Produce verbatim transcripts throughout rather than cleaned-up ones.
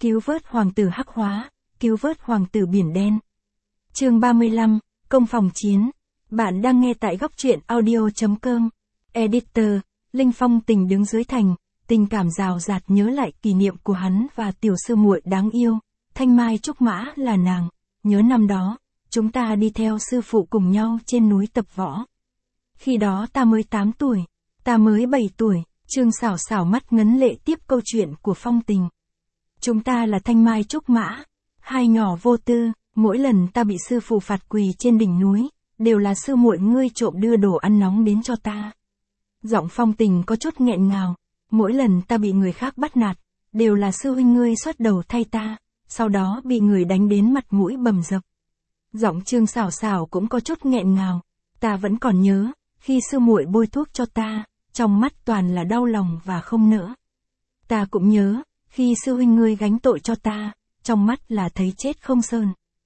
cứu vớt hoàng tử hắc hóa, cứu vớt hoàng tử biển đen. Chương ba mươi lăm, công phòng chiến. Bạn đang nghe tại góc truyện audio chấm com. Editor, Linh Phong Tình đứng dưới thành, tình cảm rào rạt nhớ lại kỷ niệm của hắn và tiểu sư muội đáng yêu, Thanh Mai Trúc Mã là nàng, nhớ năm đó, chúng ta đi theo sư phụ cùng nhau trên núi tập võ. Khi đó ta mới tám tuổi, ta mới bảy tuổi, Trương Sảo Sảo mắt ngấn lệ tiếp câu chuyện của Phong Tình. Chúng ta là Thanh Mai Trúc Mã, hai nhỏ vô tư, mỗi lần ta bị sư phụ phạt quỳ trên đỉnh núi, đều là sư muội ngươi trộm đưa đồ ăn nóng đến cho ta. Giọng Phong Tình có chút nghẹn ngào, mỗi lần ta bị người khác bắt nạt, đều là sư huynh ngươi xuất đầu thay ta, sau đó bị người đánh đến mặt mũi bầm dập. Giọng Trương Sảo Sảo cũng có chút nghẹn ngào, ta vẫn còn nhớ, khi sư muội bôi thuốc cho ta, trong mắt toàn là đau lòng và không nỡ. Ta cũng nhớ, khi sư huynh ngươi gánh tội cho ta, trong mắt là thấy chết không sơn.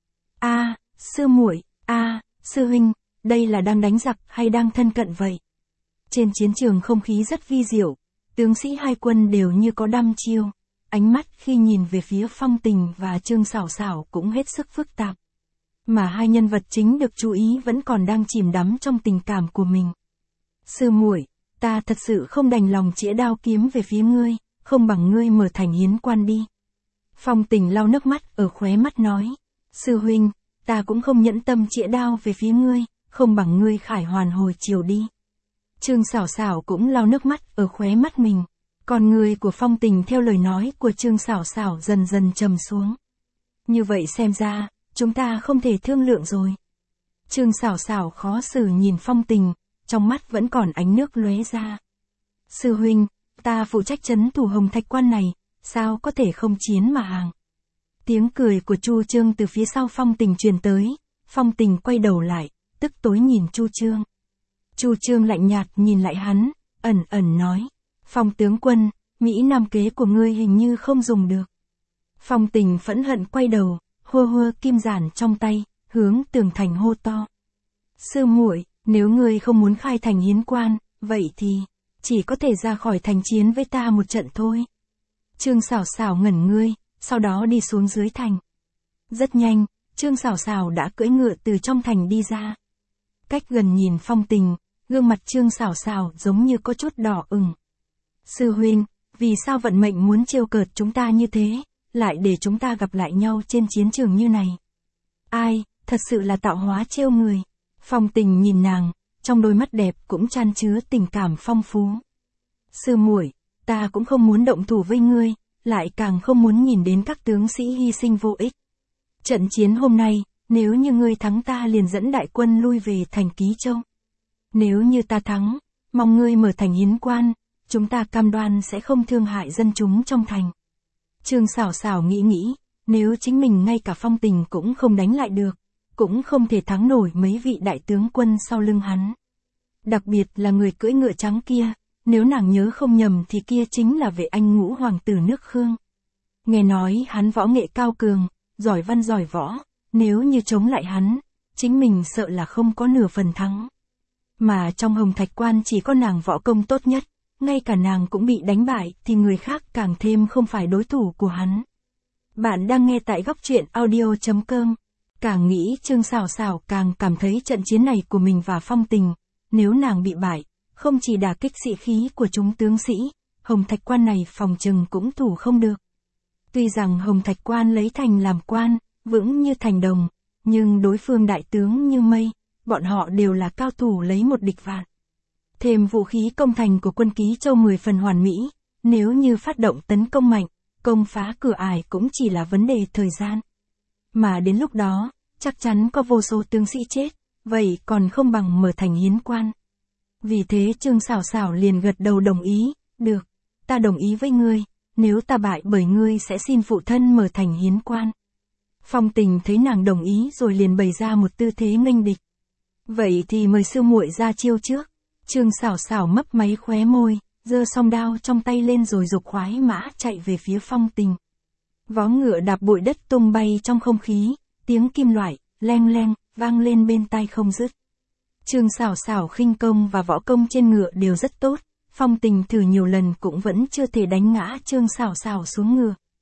A, à, sư muội, a, à, sư huynh, đây là đang đánh giặc hay đang thân cận vậy? Trên chiến trường không khí rất vi diệu, tướng sĩ hai quân đều như có đăm chiêu, ánh mắt khi nhìn về phía Phong Tình và Trương Sảo Sảo cũng hết sức phức tạp. Mà hai nhân vật chính được chú ý vẫn còn đang chìm đắm trong tình cảm của mình. Sư muội, ta thật sự không đành lòng chĩa đao kiếm về phía ngươi, không bằng ngươi mở thành hiến quan đi. Phong Tình lau nước mắt ở khóe mắt nói, sư huynh, ta cũng không nhẫn tâm chĩa đao về phía ngươi, không bằng ngươi khải hoàn hồi chiều đi. Trương Sảo Sảo cũng lau nước mắt ở khóe mắt mình, còn người của Phong Tình theo lời nói của Trương Sảo Sảo dần dần trầm xuống. Như vậy xem ra, chúng ta không thể thương lượng rồi. Trương Sảo Sảo khó xử nhìn Phong Tình, trong mắt vẫn còn ánh nước lóe ra. Sư huynh, ta phụ trách trấn thủ Hồng Thạch Quan này, sao có thể không chiến mà hàng. Tiếng cười của Chu Trương từ phía sau Phong Tình truyền tới, Phong Tình quay đầu lại, tức tối nhìn Chu Trương. Chu Trương lạnh nhạt nhìn lại hắn, ẩn ẩn nói, Phong tướng quân, Mỹ Nam kế của ngươi hình như không dùng được. Phong Tình phẫn hận quay đầu, hua hua kim giản trong tay, hướng tường thành hô to. Sư muội, nếu ngươi không muốn khai thành hiến quan, vậy thì, chỉ có thể ra khỏi thành chiến với ta một trận thôi. Trương Sảo Sảo ngẩn ngươi, sau đó đi xuống dưới thành. Rất nhanh, Trương Sảo Sảo đã cưỡi ngựa từ trong thành đi ra. Cách gần nhìn Phong Tình, gương mặt Trương Sảo Sảo giống như có chút đỏ ửng. Sư huynh, vì sao vận mệnh muốn trêu cợt chúng ta như thế, lại để chúng ta gặp lại nhau trên chiến trường như này? Ai, thật sự là tạo hóa trêu người. Phong Tình nhìn nàng, trong đôi mắt đẹp cũng chan chứa tình cảm phong phú. Sư muội, ta cũng không muốn động thủ với ngươi, lại càng không muốn nhìn đến các tướng sĩ hy sinh vô ích. Trận chiến hôm nay, nếu như ngươi thắng ta liền dẫn đại quân lui về thành Ký Châu. Nếu như ta thắng, mong ngươi mở thành hiến quan, chúng ta cam đoan sẽ không thương hại dân chúng trong thành. Trương Sảo Sảo nghĩ nghĩ, nếu chính mình ngay cả Phong Tình cũng không đánh lại được, cũng không thể thắng nổi mấy vị đại tướng quân sau lưng hắn. Đặc biệt là người cưỡi ngựa trắng kia, nếu nàng nhớ không nhầm thì kia chính là Vệ Anh Ngũ hoàng tử nước Khương. Nghe nói hắn võ nghệ cao cường, giỏi văn giỏi võ, nếu như chống lại hắn, chính mình sợ là không có nửa phần thắng. Mà trong Hồng Thạch Quan chỉ có nàng võ công tốt nhất, ngay cả nàng cũng bị đánh bại thì người khác càng thêm không phải đối thủ của hắn. Bạn đang nghe tại góc truyện audio chấm com. Càng nghĩ Trương Sảo Sảo càng cảm thấy trận chiến này của mình và Phong Tình, nếu nàng bị bại, không chỉ đả kích sĩ khí của chúng tướng sĩ, Hồng Thạch Quan này phòng chừng cũng thủ không được. Tuy rằng Hồng Thạch Quan lấy thành làm quan, vững như thành đồng, nhưng đối phương đại tướng như mây, bọn họ đều là cao thủ lấy một địch vạn. Thêm vũ khí công thành của quân Ký Châu mười phần hoàn mỹ, nếu như phát động tấn công mạnh, công phá cửa ải cũng chỉ là vấn đề thời gian. Mà đến lúc đó, chắc chắn có vô số tướng sĩ chết, vậy còn không bằng mở thành hiến quan. Vì thế Trương Sảo Sảo liền gật đầu đồng ý, được, ta đồng ý với ngươi, nếu ta bại bởi ngươi sẽ xin phụ thân mở thành hiến quan. Phong Tình thấy nàng đồng ý rồi liền bày ra một tư thế nghênh địch. Vậy thì mời sư muội ra chiêu trước. Trương Sảo Sảo mấp máy khóe môi, giơ song đao trong tay lên rồi giục khoái mã chạy về phía Phong Tình. Vó ngựa đạp bụi đất tung bay trong không khí, tiếng kim loại, leng leng, vang lên bên tai không dứt. Trương Sảo Sảo khinh công và võ công trên ngựa đều rất tốt, Phong Tình thử nhiều lần cũng vẫn chưa thể đánh ngã Trương Sảo Sảo xuống ngựa.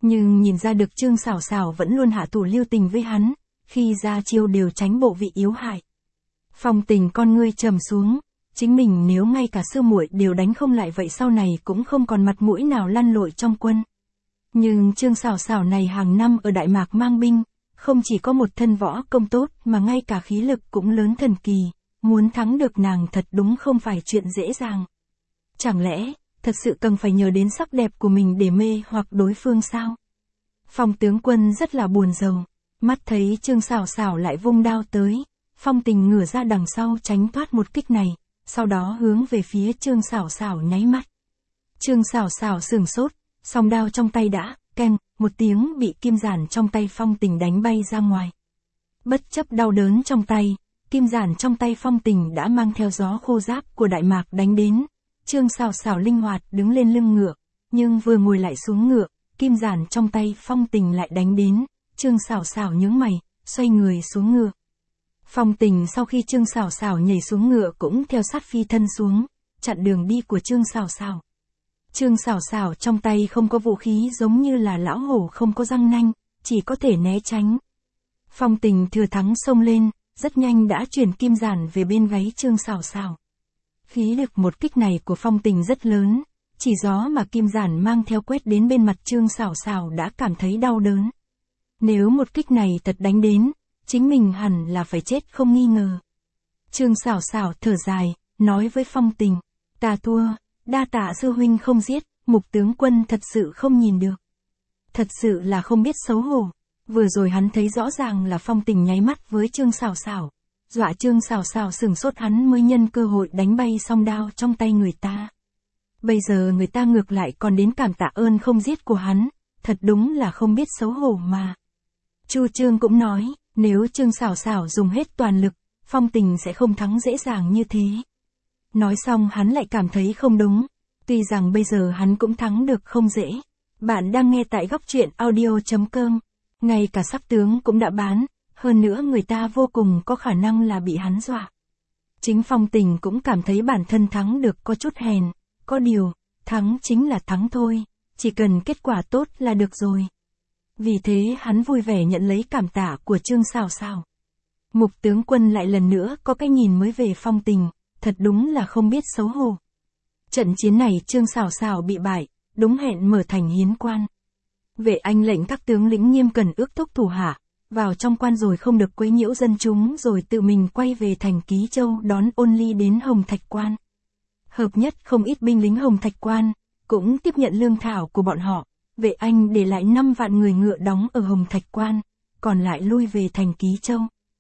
Nhưng nhìn ra được Trương Sảo Sảo vẫn luôn hạ thủ lưu tình với hắn, khi ra chiêu đều tránh bộ vị yếu hại. Phong Tình con ngươi trầm xuống, chính mình nếu ngay cả sư muội đều đánh không lại vậy sau này cũng không còn mặt mũi nào lăn lội trong quân. Nhưng Trương Sảo Sảo này hàng năm ở Đại Mạc mang binh, không chỉ có một thân võ công tốt mà ngay cả khí lực cũng lớn thần kỳ, muốn thắng được nàng thật đúng không phải chuyện dễ dàng. Chẳng lẽ, thật sự cần phải nhờ đến sắc đẹp của mình để mê hoặc đối phương sao? Phong tướng quân rất là buồn rầu, mắt thấy Trương Sảo Sảo lại vung đao tới, Phong Tình ngửa ra đằng sau tránh thoát một kích này, sau đó hướng về phía Trương Sảo Sảo nháy mắt. Trương Sảo Sảo sửng sốt, song đao trong tay đã, keng, một tiếng bị kim giản trong tay Phong Tình đánh bay ra ngoài. Bất chấp đau đớn trong tay, kim giản trong tay Phong Tình đã mang theo gió khô giáp của Đại Mạc đánh đến. Trương Sảo Sảo linh hoạt đứng lên lưng ngựa, nhưng vừa ngồi lại xuống ngựa, kim giản trong tay Phong Tình lại đánh đến. Trương Sảo Sảo nhướng mày, xoay người xuống ngựa. Phong Tình sau khi Trương Sảo Sảo nhảy xuống ngựa cũng theo sát phi thân xuống, chặn đường đi của Trương Sảo Sảo. Trương Sảo Sảo trong tay không có vũ khí giống như là lão hổ không có răng nanh, chỉ có thể né tránh. Phong Tình thừa thắng xông lên, rất nhanh đã chuyển kim giản về bên gáy Trương Sảo Sảo. Khí lực một kích này của Phong Tình rất lớn, chỉ gió mà kim giản mang theo quét đến bên mặt Trương Sảo Sảo đã cảm thấy đau đớn. Nếu một kích này thật đánh đến, chính mình hẳn là phải chết không nghi ngờ. Trương Sảo Sảo thở dài, nói với Phong Tình, ta thua, đa tạ sư huynh không giết, Mục tướng quân thật sự không nhìn được. Thật sự là không biết xấu hổ. Vừa rồi hắn thấy rõ ràng là Phong Tình nháy mắt với Trương Sảo Sảo, dọa Trương Sảo Sảo sửng sốt, hắn mới nhân cơ hội đánh bay song đao trong tay người ta. Bây giờ người ta ngược lại còn đến cảm tạ ơn không giết của hắn, thật đúng là không biết xấu hổ mà. Chu Trương cũng nói, nếu Trương Sảo Sảo dùng hết toàn lực, Phong Tình sẽ không thắng dễ dàng như thế. Nói xong hắn lại cảm thấy không đúng, tuy rằng bây giờ hắn cũng thắng được không dễ. Bạn đang nghe tại góc truyện audio chấm com, ngay cả sắc tướng cũng đã bán, hơn nữa người ta vô cùng có khả năng là bị hắn dọa. Chính Phong Tình cũng cảm thấy bản thân thắng được có chút hèn, có điều, thắng chính là thắng thôi, chỉ cần kết quả tốt là được rồi. Vì thế hắn vui vẻ nhận lấy cảm tạ của Trương Sảo Sảo. Mục tướng quân lại lần nữa có cái nhìn mới về Phong Tình, thật đúng là không biết xấu hổ. Trận chiến này Trương Sảo Sảo bị bại, đúng hẹn mở thành hiến quan. Vệ Anh lệnh các tướng lĩnh nghiêm cẩn ước thúc thủ hạ, vào trong quan rồi không được quấy nhiễu dân chúng, rồi tự mình quay về thành Ký Châu đón Ôn Ly đến Hồng Thạch Quan. Hợp nhất không ít binh lính Hồng Thạch Quan, cũng tiếp nhận lương thảo của bọn họ. Vệ Anh để lại năm vạn người ngựa đóng ở Hồng Thạch Quan, còn lại lui về thành Ký Châu.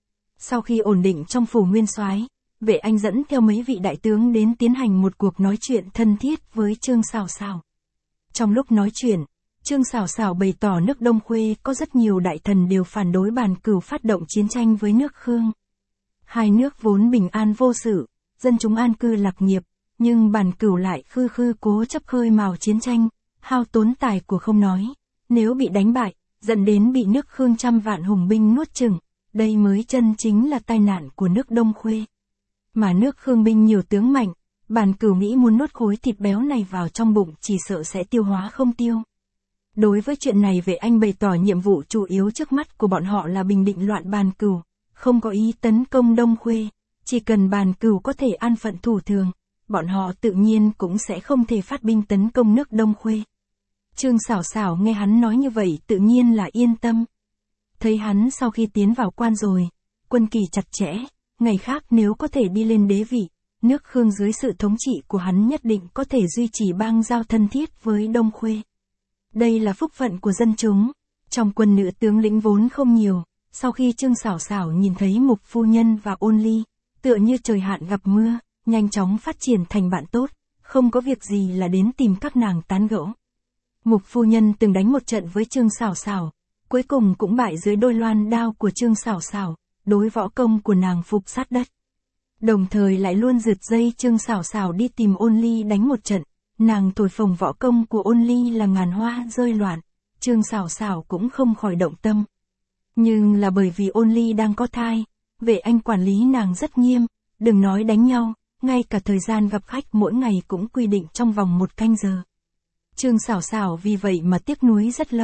Sau khi ổn định trong phủ Nguyên Soái, Vệ Anh dẫn theo mấy vị đại tướng đến tiến hành một cuộc nói chuyện thân thiết với Trương Sảo Sảo. Trong lúc nói chuyện, Trương Sảo Sảo bày tỏ nước Đông Khuê có rất nhiều đại thần đều phản đối Bàn Cửu phát động chiến tranh với nước Khương. Hai nước vốn bình an vô sự, dân chúng an cư lạc nghiệp, nhưng Bàn Cửu lại khư khư cố chấp khơi mào chiến tranh, hao tốn tài của không nói, nếu bị đánh bại, dẫn đến bị nước Khương trăm vạn hùng binh nuốt chửng, đây mới chân chính là tai nạn của nước Đông Khuê. Mà nước Khương binh nhiều tướng mạnh, Bàn Cửu nghĩ muốn nuốt khối thịt béo này vào trong bụng chỉ sợ sẽ tiêu hóa không tiêu. Đối với chuyện này Vệ Anh bày tỏ nhiệm vụ chủ yếu trước mắt của bọn họ là bình định loạn Bàn Cửu, không có ý tấn công Đông Khuê, chỉ cần Bàn Cửu có thể an phận thủ thường, bọn họ tự nhiên cũng sẽ không thể phát binh tấn công nước Đông Khuê. Trương Sảo Sảo nghe hắn nói như vậy tự nhiên là yên tâm. Thấy hắn sau khi tiến vào quan rồi, quân kỳ chặt chẽ, ngày khác nếu có thể đi lên đế vị, nước Khương dưới sự thống trị của hắn nhất định có thể duy trì bang giao thân thiết với Đông Khuê. Đây là phúc phận của dân chúng. Trong quân nữ tướng lĩnh vốn không nhiều, sau khi Trương Sảo Sảo nhìn thấy Mục phu nhân và Ôn Ly, tựa như trời hạn gặp mưa, nhanh chóng phát triển thành bạn tốt, không có việc gì là đến tìm các nàng tán gẫu. Mục phu nhân từng đánh một trận với Trương Sảo Sảo, cuối cùng cũng bại dưới đôi loan đao của Trương Sảo Sảo, đối võ công của nàng phục sát đất. Đồng thời lại luôn rượt dây Trương Sảo Sảo đi tìm Ôn Ly đánh một trận, nàng thổi phồng võ công của Ôn Ly là ngàn hoa rơi loạn, Trương Sảo Sảo cũng không khỏi động tâm. Nhưng là bởi vì Ôn Ly đang có thai, Vệ Anh quản lý nàng rất nghiêm, đừng nói đánh nhau, ngay cả thời gian gặp khách mỗi ngày cũng quy định trong vòng một canh giờ. Trương Sảo Sảo vì vậy mà tiếc nuối rất lâu,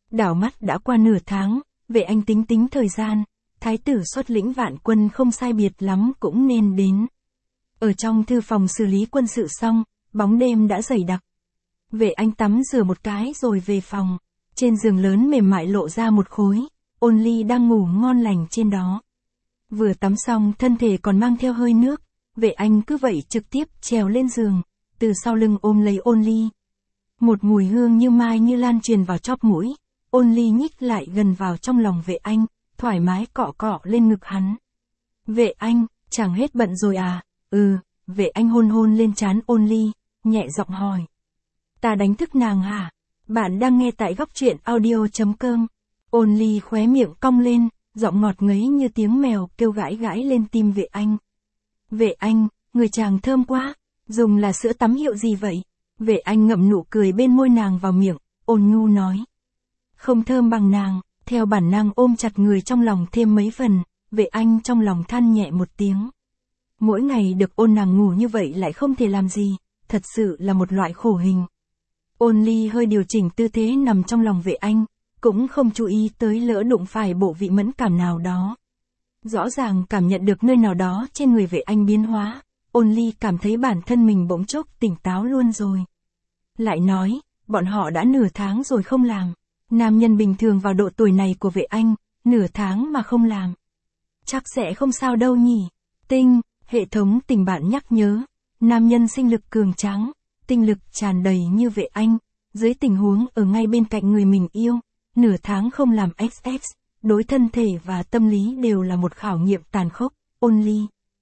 Đảo mắt đã qua nửa tháng, Vệ Anh tính tính thời gian, thái tử xuất lĩnh vạn quân không sai biệt lắm cũng nên đến. Ở trong thư phòng xử lý quân sự xong, bóng đêm đã dày đặc. Vệ Anh tắm rửa một cái rồi về phòng, trên giường lớn mềm mại lộ ra một khối, Ôn Ly đang ngủ ngon lành trên đó. Vừa tắm xong thân thể còn mang theo hơi nước, Vệ Anh cứ vậy trực tiếp trèo lên giường, từ sau lưng ôm lấy Ôn Ly. Một mùi hương như mai như lan truyền vào chóp mũi, Ôn Ly nhích lại gần vào trong lòng Vệ Anh, thoải mái cọ cọ lên ngực hắn. Vệ Anh, chẳng hết bận rồi à? Ừ, Vệ Anh hôn hôn lên trán Ôn Ly, nhẹ giọng hỏi. Ta đánh thức nàng hả? Bạn đang nghe tại góc truyện audio chấm com. Ôn Ly khóe miệng cong lên, giọng ngọt ngấy như tiếng mèo kêu gãi gãi lên tim Vệ Anh. Vệ Anh, người chàng thơm quá, dùng là sữa tắm hiệu gì vậy? Vệ Anh ngậm nụ cười bên môi nàng vào miệng, ôn nhu nói. Không thơm bằng nàng, theo bản năng ôm chặt người trong lòng thêm mấy phần, Vệ Anh trong lòng than nhẹ một tiếng. Mỗi ngày được ôn nàng ngủ như vậy lại không thể làm gì, thật sự là một loại khổ hình. Ôn Ly hơi điều chỉnh tư thế nằm trong lòng Vệ Anh, cũng không chú ý tới lỡ đụng phải bộ vị mẫn cảm nào đó. Rõ ràng cảm nhận được nơi nào đó trên người Vệ Anh biến hóa, Ôn Ly cảm thấy bản thân mình bỗng chốc tỉnh táo luôn rồi. Lại nói, bọn họ đã nửa tháng rồi không làm. Nam nhân bình thường vào độ tuổi này của Vệ Anh, nửa tháng mà không làm. Chắc sẽ không sao đâu nhỉ. Tinh, hệ thống tình bạn nhắc nhớ. Nam nhân sinh lực cường tráng, tinh lực tràn đầy như Vệ Anh, dưới tình huống ở ngay bên cạnh người mình yêu, nửa tháng không làm ích ích, đối thân thể và tâm lý đều là một khảo nghiệm tàn khốc. Ôn Ly.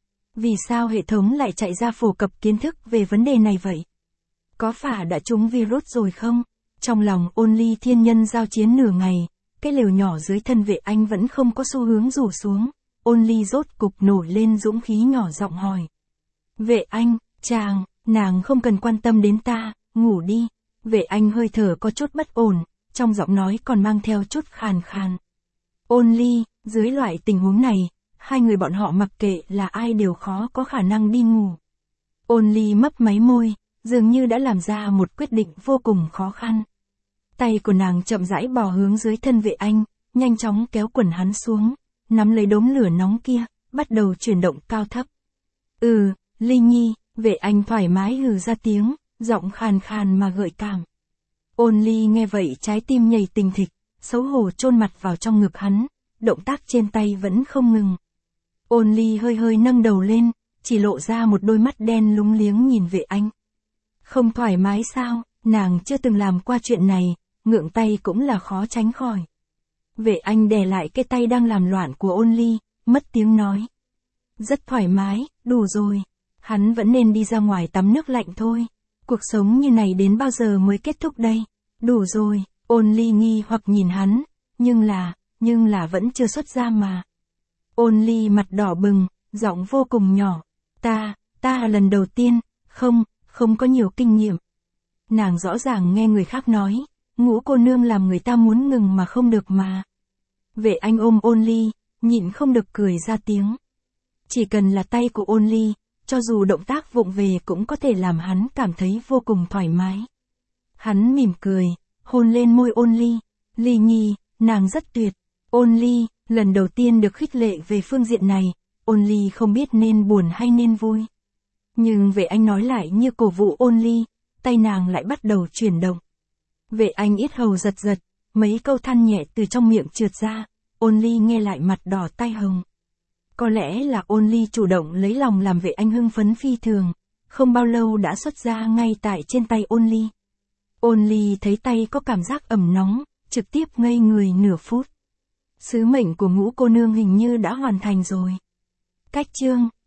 Vì sao hệ thống lại chạy ra phổ cập kiến thức về vấn đề này vậy? Có phải đã trúng virus rồi không? Trong lòng Ôn Ly thiên nhân giao chiến nửa ngày, cái lều nhỏ dưới thân Vệ Anh vẫn không có xu hướng rủ xuống. Ôn Ly rốt cục nổi lên dũng khí nhỏ giọng hỏi. Vệ Anh, chàng, nàng không cần quan tâm đến ta, ngủ đi. Vệ Anh hơi thở có chút bất ổn, trong giọng nói còn mang theo chút khàn khàn. Ôn Ly, dưới loại tình huống này, hai người bọn họ mặc kệ là ai đều khó có khả năng đi ngủ. Ôn Ly mấp máy môi, dường như đã làm ra một quyết định vô cùng khó khăn. Tay của nàng chậm rãi bò hướng dưới thân Vệ Anh, nhanh chóng kéo quần hắn xuống, nắm lấy đốm lửa nóng kia, bắt đầu chuyển động cao thấp. Ừ, Ly Nhi, Vệ Anh thoải mái hừ ra tiếng, giọng khàn khàn mà gợi cảm. Ôn Ly nghe vậy trái tim nhảy tình thịch, xấu hổ chôn mặt vào trong ngực hắn, động tác trên tay vẫn không ngừng. Ôn Ly hơi hơi nâng đầu lên, chỉ lộ ra một đôi mắt đen lúng liếng nhìn Vệ Anh. Không thoải mái sao, nàng chưa từng làm qua chuyện này, ngượng tay cũng là khó tránh khỏi. Vệ Anh đè lại cái tay đang làm loạn của Ôn Ly, mất tiếng nói. Rất thoải mái, đủ rồi. Hắn vẫn nên đi ra ngoài tắm nước lạnh thôi. Cuộc sống như này đến bao giờ mới kết thúc đây? Đủ rồi, Ôn Ly nghi hoặc nhìn hắn, nhưng là, nhưng là vẫn chưa xuất ra mà. Ôn Ly mặt đỏ bừng, giọng vô cùng nhỏ. Ta, ta lần đầu tiên, không, không có nhiều kinh nghiệm. Nàng rõ ràng nghe người khác nói, Ngũ cô nương làm người ta muốn ngừng mà không được mà. Vệ Anh ôm Ôn Ly, nhịn không được cười ra tiếng. Chỉ cần là tay của Ôn Ly, cho dù động tác vụng về cũng có thể làm hắn cảm thấy vô cùng thoải mái. Hắn mỉm cười, hôn lên môi Ôn Ly. Ly Nhi, nàng rất tuyệt. Ôn Ly, lần đầu tiên được khích lệ về phương diện này, Ôn Ly không biết nên buồn hay nên vui. Nhưng Vệ Anh nói lại như cổ vũ Ôn Ly, tay nàng lại bắt đầu chuyển động. Vệ Anh yết hầu giật giật, mấy câu than nhẹ từ trong miệng trượt ra, Ôn Ly nghe lại mặt đỏ tai hồng. Có lẽ là Ôn Ly chủ động lấy lòng làm Vệ Anh hưng phấn phi thường, không bao lâu đã xuất ra ngay tại trên tay Ôn Ly. Ôn Ly thấy tay có cảm giác ẩm nóng, trực tiếp ngây người nửa phút. Sứ mệnh của Ngũ cô nương hình như đã hoàn thành rồi. Cách chương